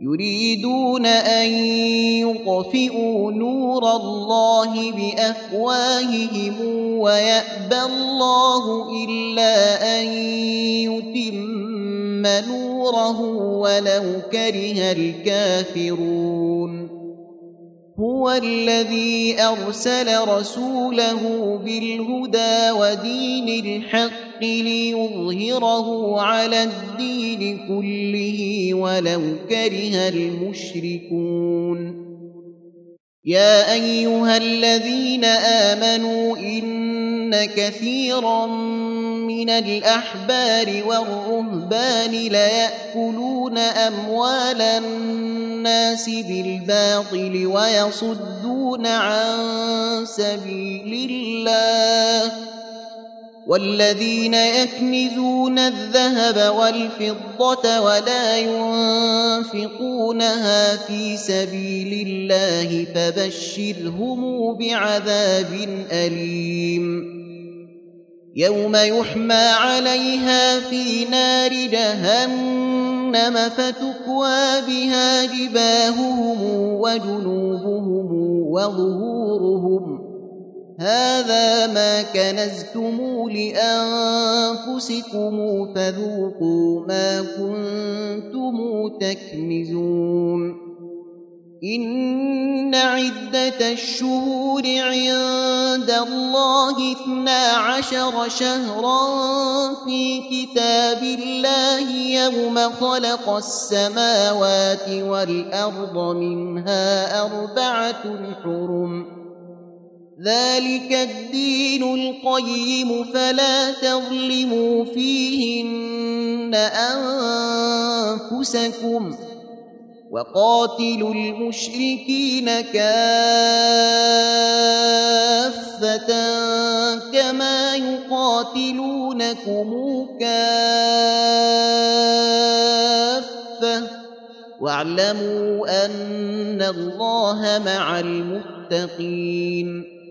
يريدون أن يطفئوا نور الله بأفواههم ويأبى الله إلا أن يتم نوره ولو كره الكافرون هو الذي أرسل رسوله بالهدى ودين الحق ليظهره على الدين كله ولو كره المشركون يا أيها الذين آمنوا إن كثيرا من الأحبار والرهبان ليأكلون أموال الناس بالباطل ويصدون عن سبيل الله والذين يكنزون الذهب والفضة ولا ينفقونها في سبيل الله فبشرهم بعذاب أليم يوم يحمى عليها في نار جهنم فتكوى بها جباههم وجنوبهم وظهورهم هذا ما كنزتم لأنفسكم فذوقوا ما كنتم تكنزون إن عدة الشهور عند الله 12 شهرا في كتاب الله يوم خلق السماوات والأرض منها 4 حرم ذلك الدين القيم فلا تظلموا فيهن أنفسكم وقاتلوا المشركين كافة كما يقاتلونكم كافة واعلموا أن الله مع المتقين